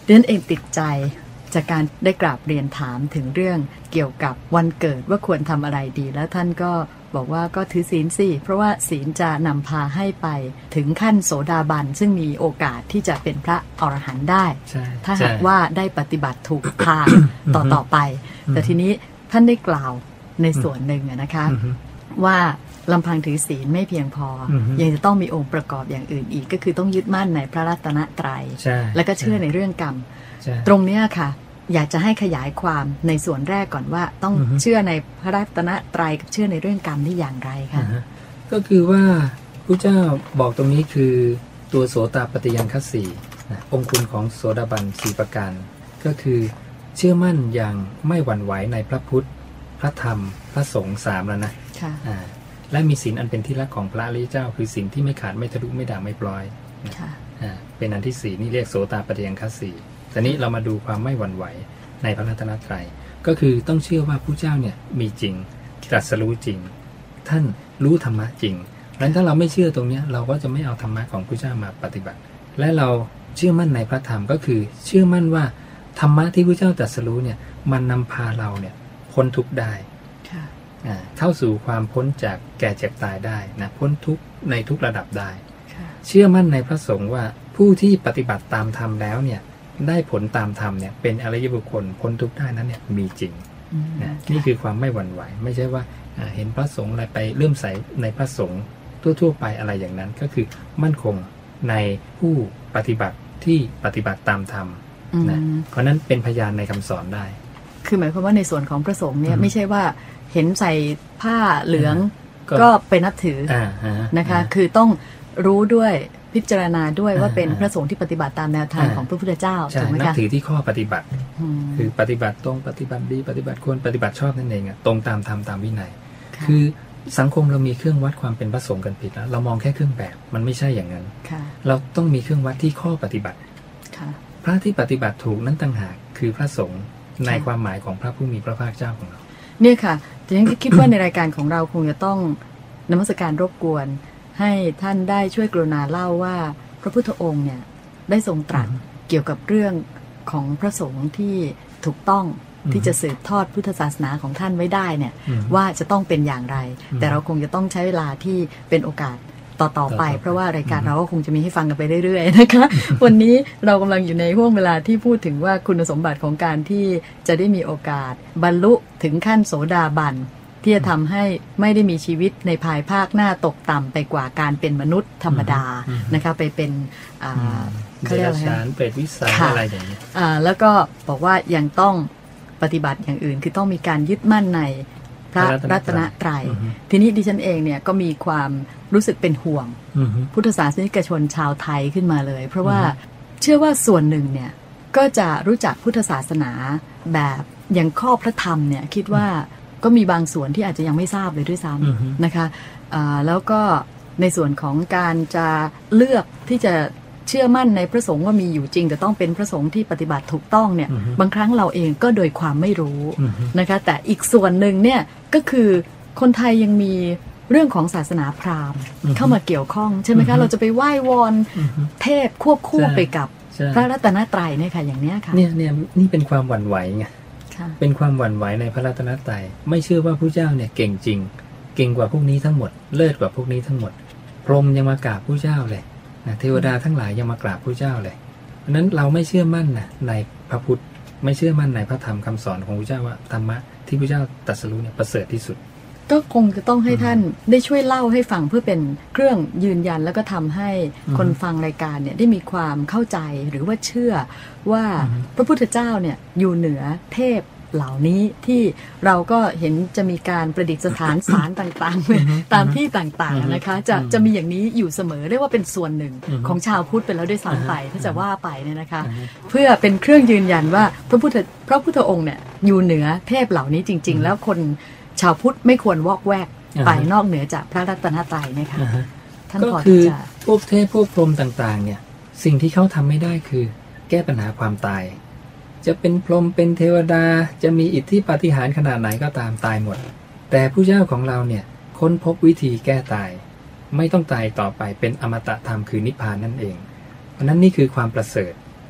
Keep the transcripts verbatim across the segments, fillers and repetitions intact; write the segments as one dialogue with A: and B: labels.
A: ดิฉันเองติดใจจากการได้กราบเรียนถามถึงเรื่องเกี่ยวกับวันเกิดว่าควรทำอะไรดีแล้วท่านก็บอกว่าก็ถือศีลสิเพราะว่าศีลจะนำพาให้ไปถึงขั้นโสดาบันซึ่งมีโอกาสที่จะเป็นพระอรหันต์ได้ถ้าหากว่าได้ปฏิบัติถูกทางต่อต่อไปแต่ทีนี้ท่านได้กล่าวในส่วนหนึ่งนะคะว่าลำพังถือศีลไม่เพียงพอยังจะต้องมีองค์ประกอบอย่างอื่นอีกก็คือต้องยึดมั่นในพระรัตนตรัยแล้วก็เชื่อในเรื่องกรรมตรงนี้ค่ะอยากจะให้ขยายความในส่วนแรกก่อนว่าต้องเชื่อในพระรัตนตรัยกับเชื่อในเรื่องกรรมนี่อย่างไรคะ
B: ก็คือว่าพระเจ้าบอกตรงนี้คือตัวโสตปฏิยังคสีนะองค์คุณของโสดาบันสี่ประการก็คือเชื่อมั่นอย่างไม่หวั่นไหวในพระพุทธพระธรรมพระสงฆ์สามแล้วนะและมีศีลอันเป็นที่รักของพระอริยเจ้าคือศีลที่ไม่ขาดไม่ทะลุไม่ด่างไม่ปลอยเป็นอันที่สี่นี่เรียกโสตปฏิยังคสีแต่นี้เรามาดูความไม่หวั่นไหวในพระรัตนตรัยก็คือต้องเชื่อว่าผู้เจ้าเนี่ยมีจริงตรัสรู้จริงท่านรู้ธรรมะจริงดังนั้นถ้าเราไม่เชื่อตรงนี้เราก็จะไม่เอาธรรมะของผู้เจ้ามาปฏิบัติและเราเชื่อมั่นในพระธรรมก็คือเชื่อมั่นว่าธรรมะที่ผู้เจ้าตรัสรู้เนี่ยมันนำพาเราเนี่ยพ้นทุกข์ได้เข้าสู่ความพ้นจากแก่เจ็บตายได้นะพ้นทุกข์ในทุกระดับได้เชื่อมั่นในพระสงฆ์ว่าผู้ที่ปฏิบัติตามธรรมแล้วเนี่ยได้ผลตามธรรมเนี่ยเป็นอริยบุคคลพ้นทุกข์ได้นั้นเนี่ยมีจริงนะนี่คือความไม่หวั่นไหวไม่ใช่ว่าเห็นพระสงฆ์อะไรไปเลื่อมใสในพระสงฆ์ทั่วๆไปอะไรอย่างนั้นก็คือมั่นคงในผู้ปฏิบัติที่ปฏิบัติตามธรรมนะเพราะนั้นเป็นพยานในคำสอนได้
A: คือหมายความว่าในส่วนของพระสงฆ์เนี่ยไม่ใช่ว่าเห็นใส่ผ้าเหลืองก็ไปนับถือนะคะคือต้องรู้ด้วยพิจารณาด้วยว่าเป็นพระสงฆ์ที่ปฏิบัติตามแนวทางของพระพุทธเจ้าถูกไหมคะนับ
B: ถือที่ข้อปฏิบัติคือปฏิบัติตรงปฏิบัติดีปฏิบัติควรปฏิบัติชอบนั่นเองตรงตามธรรมตามวินัยคือสังคมเรามีเครื่องวัดความเป็นพระสงฆ์กันผิดแล้วเรามองแค่เครื่องแบบมันไม่ใช่อย่างนั้นเราต้องมีเครื่องวัดที่ข้อปฏิบัติพระที่ปฏิบัติถูกนั้นต่างหากคือพระสงฆ์ในความหมายของพระผู้มีพระภาคเจ้าของเรา
A: เนี่ยค่ะแต่ยังคิดว่าในรายการของเราคงจะต้องนมัสการรบกวนให้ท่านได้ช่วยกรุณาเล่าว่าพระพุทธองค์เนี่ยได้ทรงตรัสเกี่ยวกับเรื่องของพระสงฆ์ที่ถูกต้องที่จะสืบทอดพุทธศาสนาของท่านไว้ได้เนี่ยว่าจะต้องเป็นอย่างไรแต่เราคงจะต้องใช้เวลาที่เป็นโอกาสต่อๆไปเพราะว่ารายการเราก็คงจะมีให้ฟังกันไปเรื่อยๆนะคะวันนี้เรากำลังอยู่ในห่วงเวลาที่พูดถึงว่าคุณสมบัติของการที่จะได้มีโอกาสบรรลุถึงขั้นโสดาบันที่จะทำให้ไม่ได้มีชีวิตในภายภาคหน้าตกต่ำไปกว่าการเป็นมนุษย์ธรรมดานะคะไปเป็น
B: เขาเรียกอะไรเปรตวิสัยอะไรอย่างนี้
A: แล้วก็บอกว่ายังต้องปฏิบัติอย่างอื่นคือต้องมีการยึดมั่นในพระรัตนตรัยทีนี้ดิฉันเองเนี่ยก็มีความรู้สึกเป็นห่วงพุทธศาสนิกชนชาวไทยขึ้นมาเลยเพราะว่าเชื่อว่าส่วนหนึ่งเนี่ยก็จะรู้จักพุทธศาสนาแบบอย่างข้อพระธรรมเนี่ยคิดว่าก็มีบางส่วนที่อาจจะยังไม่ทราบเลยด้วยซ้ำนะคะแล้วก็ในส่วนของการจะเลือกที่จะเชื่อมั่นในพระสงฆ์ว่ามีอยู่จริงแต่ต้องเป็นพระสงฆ์ที่ปฏิบัติถูกต้องเนี่ยบางครั้งเราเองก็โดยความไม่รู้นะคะแต่อีกส่วนหนึ่งเนี่ยก็คือคนไทยยังมีเรื่องของศาสนาพราหมณ์เข้ามาเกี่ยวข้องใช่ไหมคะเราจะไปไหว้วอนเทพควบคู่ไปกับพระรัตนตรัยเนี่ยค่ะอย่างนี้ค่ะ
B: เนี่ยเนี่ยนี่เป็นความหวั่นไหวไงเป็นความหวั่นไหวในพระรัตนตรัยไม่เชื่อว่าพระเจ้าเนี่ยเก่งจริงเก่งกว่าพวกนี้ทั้งหมดเลิศกว่าพวกนี้ทั้งหมดพรหมยังมากราบพระเจ้าเลยนะเทวดาทั้งหลายยังมากราบพระเจ้าเลยเพราะนั้นเราไม่เชื่อมั่นนะในพระพุทธไม่เชื่อมั่นในพระธรรมคำสอนของพระเจ้าว่าธรรมะที่พระเจ้าตรัสรู้เนี่ยประเสริฐที่สุด
A: ก็คงจะต้องให้ท่านได้ช่วยเล่าให้ฟังเพื่อเป็นเครื่องยืนยันแล้วก็ทำให้คนฟังรายการเนี่ยได้มีความเข้าใจหรือว่าเชื่อว่าพระพุทธเจ้าเนี่ยอยู่เหนือเทพเหล่านี้ที่เราก็เห็นจะมีการประดิษฐานศาลต่างๆตามที่ต่างๆนะคะจะจะมีอย่างนี้อยู่เสมอเรียกว่าเป็นส่วนหนึ่งของชาวพุทธเป็นแล้วด้วยซ้ำไปถ้าจะว่าไปเนี่ยนะคะเพื่อเป็นเครื่องยืนยันว่าพระพุทธพระพุทธองค์เนี่ยอยู่เหนือเทพเหล่านี้จริงๆแล้วคนชาวพุทธไม่ควรวอกแวกไปนอกเหนือจากพระรัตนตรัยนะคะ
B: ท่านก็คือพวกเทพพวกพรหมต่างๆเนี่ยสิ่งที่เขาทำไม่ได้คือแก้ปัญหาความตายจะเป็นพรหมเป็นเทวดาจะมีอิทธิปาฏิหาริย์ขนาดไหนก็ตามตายหมดแต่ผู้เจ้าของเราเนี่ยค้นพบวิธีแก้ตายไม่ต้องตายต่อไปเป็นอมตะธรรมคือนิพพานนั่นเองเพราะนั้นนี่คือความประเสริฐ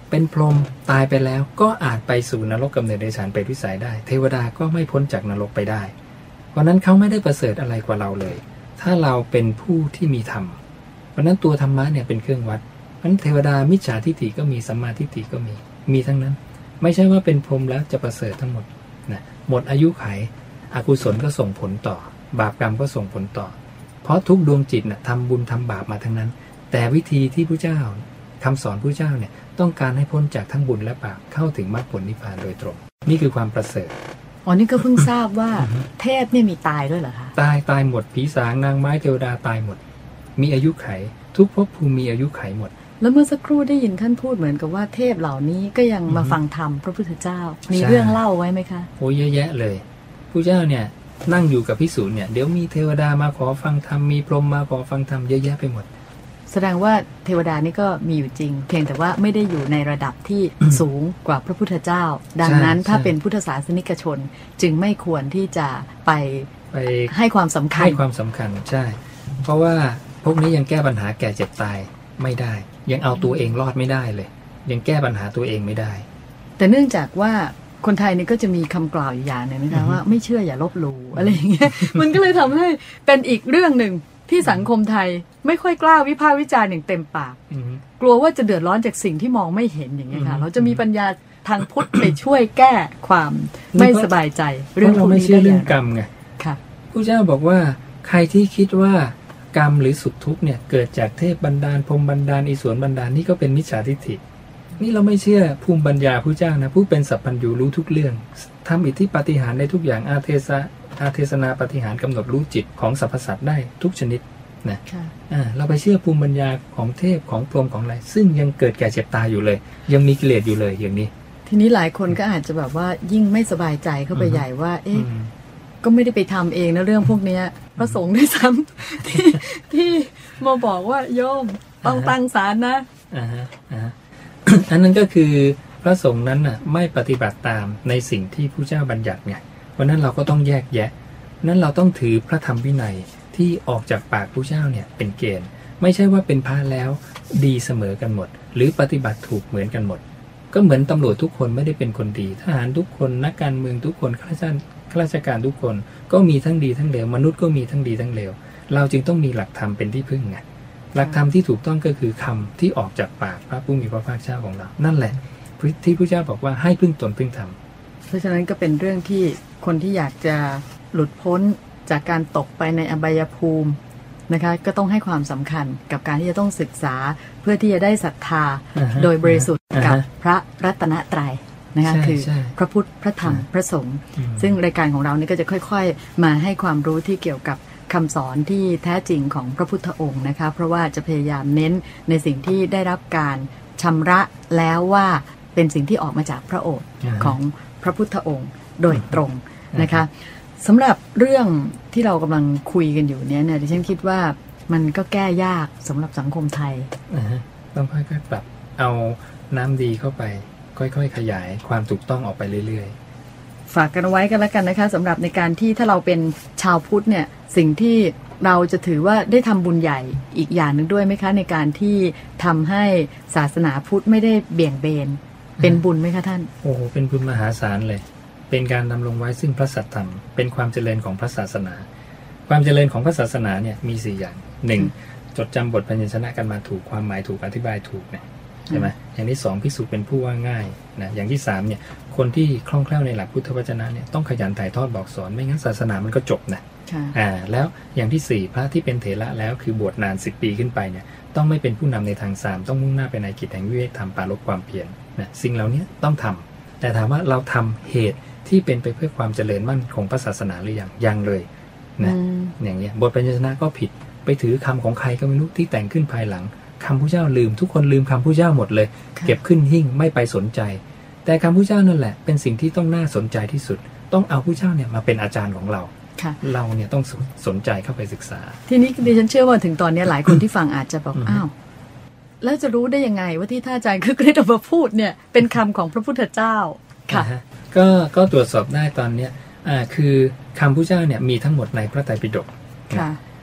B: เป็นพรหมตายไปแล้วก็อาจไปสู่นรกกำเนิดเดรัจฉานเปรตวิสัยได้เทวดาก็ไม่พ้นจากนรกไปได้เพราะนั้นเขาไม่ได้ประเสริฐอะไรกว่าเราเลยถ้าเราเป็นผู้ที่มีธรรมเพราะนั้นตัวธรรมะเนี่ยเป็นเครื่องวัดเพราะนั้นเทวดามิจฉาทิฏฐิก็มีสัมมาทิฏฐิก็มีมีทั้งนั้นไม่ใช่ว่าเป็นพรหมแล้วจะประเสริฐทั้งหมดนะหมดอายุไขอกุศลก็ส่งผลต่อบาปกรรมก็ส่งผลต่อเพราะทุกดวงจิตนะทำบุญทำบาปมาทั้งนั้นแต่วิธีที่พระเจ้าคำสอนพระเจ้าเนี่ยต้องการให้พ้นจากทั้งบุญและบาปเข้าถึงมรรคผลนิพพานโดยตรงนี่คือความประเสริฐ
A: อ๋อนี่ก็เพิ่งทราบว่า เทพเนี่ยมีตายด้วยเหรอคะ
B: ตายตายหมดผีสางนางไม้เทวดาตายหมดมีอายุไขทุกภพภูมิมีอายุไขหมด
A: แล้วเมื่อสักครู่ได้ยินท่านพูดเหมือนกับว่าเทพเหล่านี้ก็ยังมาฟังธรรมพระพุทธเจ้ามีเรื่องเล่าไว้ไหมคะ
B: โอ้เยอะแยะเลยพระเจ้าเนี่ยนั่งอยู่กับภิกษุเนี่ยเดี๋ยวมีเทวดามาขอฟังธรรมมีพรหมมาขอฟังธรรมเยอะแยะไปหมด
A: แสดงว่าเทวดานี่ก็มีอยู่จริงเพียงแต่ว่าไม่ได้อยู่ในระดับที่สูงกว่าพระพุทธเจ้าดังนั้นถ้าเป็นพุทธศาสนิกชนจึงไม่ควรที่จะไป
B: ไป
A: ให้ความสำคัญ
B: ให้ความสำคัญใช่เพราะว่าพวกนี้ยังแก้ปัญหาแก่เจ็บตายไม่ได้ยังเอาตัวเองรอดไม่ได้เลยยังแก้ปัญหาตัวเองไม่ได้
A: แต่เนื่องจากว่าคนไทยนี่ก็จะมีคำกล่าวอยู่อย่างหนึ่งนะคะว่าไม่เชื่ออย่าลบหลู่อะไรอย่างเงี้ยมันก็เลยทำให้เป็นอีกเรื่องหนึ่งที่สังคมไทยไม่ค่อยกล้าวิพากษ์วิจารณ์อย่างเต็มปากกลัวว่าจะเดือดร้อนจากสิ่งที่มองไม่เห็นอย่างเงี้ยค่ะเราจะมีปัญญาทางพุทธไปช่วยแก้ความไม่สบายใจ
B: เรื่องพวกนี้ได้เรื่องกรรมไง
A: ค่ะ
B: พระเจ้าบอกว่าใครที่คิดว่ากรรมหรือสุขทุกข์เนี่ยเกิดจากเทพบันดาลพรหมบันดาลอิศวรบันดาลนี่ก็เป็นมิจฉาทิฏฐินี่เราไม่เชื่อภูมิปัญญาพระเจ้านะผู้เป็นสัพพัญญูรู้ทุกเรื่องทำอิทธิปาฏิหาริย์ได้ทุกอย่างอาเทศะอาเทศนาปาฏิหาริย์กำหนดรู้จิตของสรรพสัตว์ได้ทุกชนิดนะอ่าเราไปเชื่อภูมิปัญญาของเทพของพรหมของอะไรซึ่งยังเกิดแก่เจ็บตายอยู่เลยยังมีกิเลสอยู่เลยอย่างนี้
A: ทีนี้หลายคนก็อาจจะแบบว่ายิ่งไม่สบายใจเข้าไปใหญ่ว่าเอ๊ะก็ไม่ได้ไปทำเองนะเรื่องพวกนี้พระสงฆ์ด้วยซ้ำที่ที่มาบอกว่าโยมต้องตั้งศาลนะ
B: อ่าฮะอ่าอันนั้นก็คือพระสงฆ์นั้นน่ะไม่ปฏิบัติตามในสิ่งที่พระเจ้าบัญญัติไงเพราะนั้นเราก็ต้องแยกแยะนั้นเราต้องถือพระธรรมวินัยที่ออกจากปากพระเจ้าเนี่ยเป็นเกณฑ์ไม่ใช่ว่าเป็นพระแล้วดีเสมอกันหมดหรือปฏิบัติถูกเหมือนกันหมดก็เหมือนตำรวจทุกคนไม่ได้เป็นคนดีทหารทุกคนนักการเมืองทุกคนข้าราชการข้าราชการทุกคนก็มีทั้งดีทั้งเลวมนุษย์ก็มีทั้งดีทั้งเลวเราจึงต้องมีหลักธรรมเป็นที่พึ่งไงหลักธรรมที่ถูกต้องก็คือคำที่ออกจากปากพระผู้มีพระภาคเจ้าของเรานั่นแหละที่พระเจ้าบอกว่าให้พึ่งตนพึ่งธรรม
A: เพราะฉะนั้นก็เป็นเรื่องที่คนที่อยากจะหลุดพ้นจากการตกไปในอบายภูมินะคะก็ต้องให้ความสำคัญกับการที่จะต้องศึกษาเพื่อที่จะได้ศรัทธา uh-huh. โดยบริสุทธิ์ uh-huh. กับพระรัตนตรัยนะคะคือพระพุทธพระธรรม uh-huh. พระสงฆ์ uh-huh. ซึ่งรายการของเรานี่ก็จะค่อยๆมาให้ความรู้ที่เกี่ยวกับคำสอนที่แท้จริงของพระพุทธองค์นะคะเพราะว่าจะพยายามเน้นในสิ่งที่ได้รับการชำระแล้วว่าเป็นสิ่งที่ออกมาจากพระโอษฐ์ uh-huh. ของพระพุทธองค์โดยตรง uh-huh. นะคะสำหรับเรื่องที่เรากำลังคุยกันอยู่เนี้ยเนี่ยดิฉันคิดว่ามันก็แก้ยากสำหรับสังคมไทย
B: ต้องค่อยๆปรับเอาน้ำดีเข้าไปค่อยๆขยายความถูกต้องออกไปเรื่อย
A: ๆฝากกันไว้กันแล้วกันนะคะสำหรับในการที่ถ้าเราเป็นชาวพุทธเนี่ยสิ่งที่เราจะถือว่าได้ทำบุญใหญ่อีกอย่างนึงด้วยไหมคะในการที่ทำให้ศาสนาพุทธไม่ได้เบี่ยงเบนเป็นบุญไหมคะท่าน
B: โอ้โหเป็นบุญมหาศาลเลยเป็นการดำรงไว้ซึ่งพระสัทธรรมเป็นความเจริญของพระศาสนาความเจริญของพระศาสนาเนี่ยมีสี่อย่างหนึ่งจดจำบทพยัญชนะกันมาถูกความหมายถูกอธิบายถูกเนี่ยใช่ไหมอย่างที่สองภิกษุเป็นผู้ว่าง่ายนะอย่างที่สามเนี่ยคนที่คล่องแคล่วในหลักพุทธวจนะเนี่ยต้องขยันถ่ายทอดบอกสอนไม่งั้นศาสนามันก็จบนะอ่าแล้วอย่างที่สี่พระที่เป็นเถระแล้วคือบวชนานสิบปีขึ้นไปเนี่ยต้องไม่เป็นผู้นำในทางสามต้องมุ่งหน้าไปในกิจแห่งวิเวกธรรมปราลบความเพียรนะสิ่งเหล่านี้ต้องทำแต่ถามว่าเราทำเหตุที่เป็นไปเพื่อความเจริญมั่นของพระศาสนาหรือยังยังเลยนะอย่างเงี้ยบทพยัญชนะก็ผิดไปถือคำของใครก็ไม่รู้ที่แต่งขึ้นภายหลังคำพระเจ้าลืมทุกคนลืมคำพระเจ้าหมดเลยเก็บขึ้นหิ้งไม่ไปสนใจแต่คำพระเจ้านั่นแหละเป็นสิ่งที่ต้องน่าสนใจที่สุดต้องเอาพระเจ้าเนี่ยมาเป็นอาจารย์ของเราเราเนี่ยต้องสนใจเข้าไปศึกษา
A: ทีนี้ดิฉันเชื่อว่าถึงตอนนี้หลายคนที่ฟังอาจจะบอกอ้าวแล้วจะรู้ได้ยังไงว่าที่ท่านอาจารย์คือได้ออกมาพูดเนี่ยเป็นคำของพระพุทธเจ้าค่ะ
B: ก็ก็ตรวจสอบได้ตอนเนี้ยอ่าคือคำพระเจ้าเนี่ยมีทั้งหมดในพระไตรปิฎกค่ะแ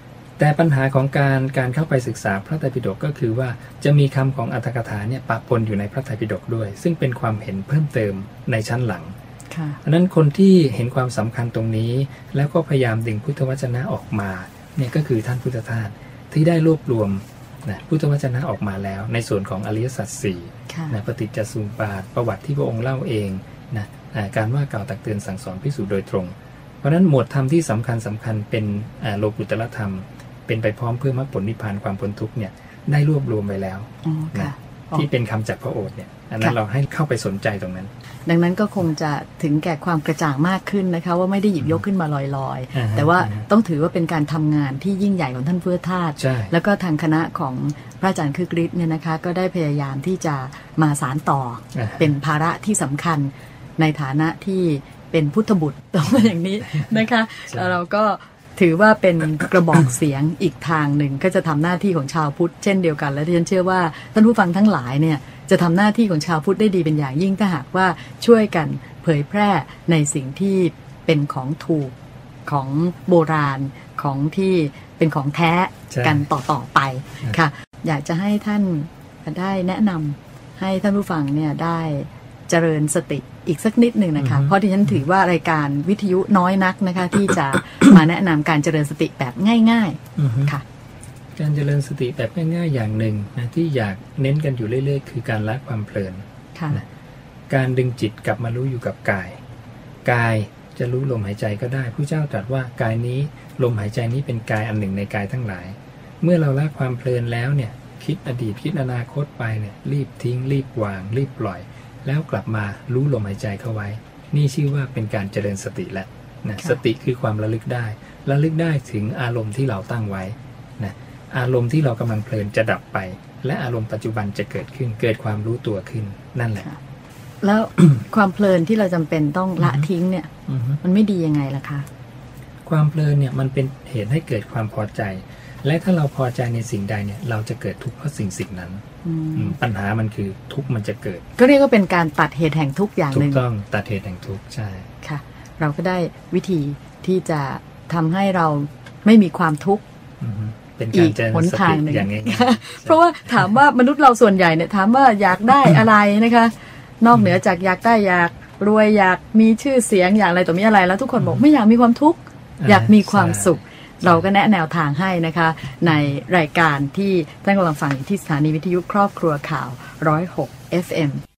B: แต่ปัญหาของการการเข้าไปศึกษาพระไตรปิฎกก็คือว่าจะมีคำของอรรถกถาเนี่ยปะปนอยู่ในพระไตรปิฎกด้วยซึ่งเป็นความเห็นเพิ่มเติมในชั้นหลังอันนั้นคนที่เห็นความสำคัญตรงนี้แล้วก็พยายามดึงพุทธวจนะออกมาเนี่ยก็คือท่านพุทธทาสที่ได้รวบรวมนะพุทธวจนะออกมาแล้วในส่วนของอริยสัจสี่นะปฏิจจสมุปบาทประวัติที่พระองค์เล่าเองนะการว่ากล่าวตักเตือนสั่งสอนภิกษุโดยตรงเพราะฉะนั้นหมวดธรรมที่สำคัญสำคัญเป็นโลกุตตรธรรมเป็นไปพร้อมเพื่อมรรคผลนิพพานความพ้นทุกข์เนี่ยได้รวบรวมไว้แล้วนะที่เป็นคำจากพระโอษฐ์เนี่ยอันนั้นเราให้เข้าไปสนใจตรงนั้น
A: ดังนั้นก็คงจะถึงแก่ความกระจ่างมากขึ้นนะคะว่าไม่ได้หยิบยกขึ้นมาลอยๆแต่ว่าต้องถือว่าเป็นการทำงานที่ยิ่งใหญ่ของท่านพุทธทาสแล้วก็ทางคณะของพระอาจารย์คึกฤทธิ์เนี่ยนะคะก็ได้พยายามที่จะมาสานต่อเป็นภาระที่สำคัญในฐานะที่เป็นพุทธบุตรต้องมาอย่างนี้นะคะแล้วเราก็ถือว่าเป็นกระบอกเสียงอีกทางหนึ่งก็จะทำหน้าที่ของชาวพุทธเช่นเดียวกันและที่ฉันเชื่อว่าท่านผู้ฟังทั้งหลายเนี่ยจะทำหน้าที่ของชาวพุทธได้ดีเป็นอย่างยิ่งถ้าหากว่าช่วยกันเผยแพร่ในสิ่งที่เป็นของถูกของโบราณของที่เป็นของแท้กันต่อๆไปค่ะอยากจะให้ท่านได้แนะนำให้ท่านผู้ฟังเนี่ยได้เจริญสติอีกสักนิดหนึ่งนะคะเพราะที่ฉันถือว่ารายการวิทยุน้อยนักนะคะที่จะมาแนะนำการเจริญสติแบบง่ายๆค่ะ
B: การเจริญสติแบบง่ายๆอย่างหนึ่งนะที่อยากเน้นกันอยู่เรื่อยๆคือการละความเพลินนะการดึงจิตกลับมารู้อยู่กับกายกายจะรู้ลมหายใจก็ได้ผู้เจ้าตรัสว่ากายนี้ลมหายใจนี้เป็นกายอันหนึ่งในกายทั้งหลายเมื่อเราละความเพลินแล้วเนี่ยคิดอดีตคิดอนาคตไปเนี่ยรีบทิ้งรีบวางรีบปล่อยแล้วกลับมารู้ลมหายใจเข้าไว้นี่ชื่อว่าเป็นการเจริญสติแล้วนะสติคือความระลึกได้ระลึกได้ถึงอารมณ์ที่เราตั้งไว้นะอารมณ์ที่เรากำลังเพลินจะดับไปและอารมณ์ปัจจุบันจะเกิดขึ้นเกิดความรู้ตัวขึ้นนั่นแหละ
A: แล้ว ความเพลินที่เราจำเป็นต้องละทิ้งเนี่ยมันไม่ดียังไงล่ะคะ
B: ความเพลินเนี่ยมันเป็นเหตุให้เกิดความพอใจและถ้าเราพอใจในสิ่งใดเนี่ยเราจะเกิดทุกข์เพราะสิ่งสิ่งนั้นปัญหามันคือทุกข์มันจะเกิด
A: ก็เรียกว่าเป็นการตัดเหตุแห่งทุกข์อย่างหนึ่ง
B: ถูกต้องตัดเหตุแห่งทุกข์ใช่
A: ค่ะเราก็ได้วิธีที่จะทำให้เราไม่มีความทุกข์
B: เป็นการเจริญสติอย่างง่าย
A: ๆเพราะว่าถามว่ามนุษย์เราส่วนใหญ่เนี่ยถามว่าอยากได้อะไรนะคะนอกเหนือจากอยากได้อยากรวยอยากมีชื่อเสียงอยากอะไรต่อมีอะไรแล้วทุกคนบอกไม่อยากมีความทุกข์อยากมีความสุขเราก็แนะแนวทางให้นะคะในรายการที่ท่านกำลังฟังอยู่ที่สถานีวิทยุครอบครัวข่าวหนึ่งศูนย์หก เอฟ เอ็ม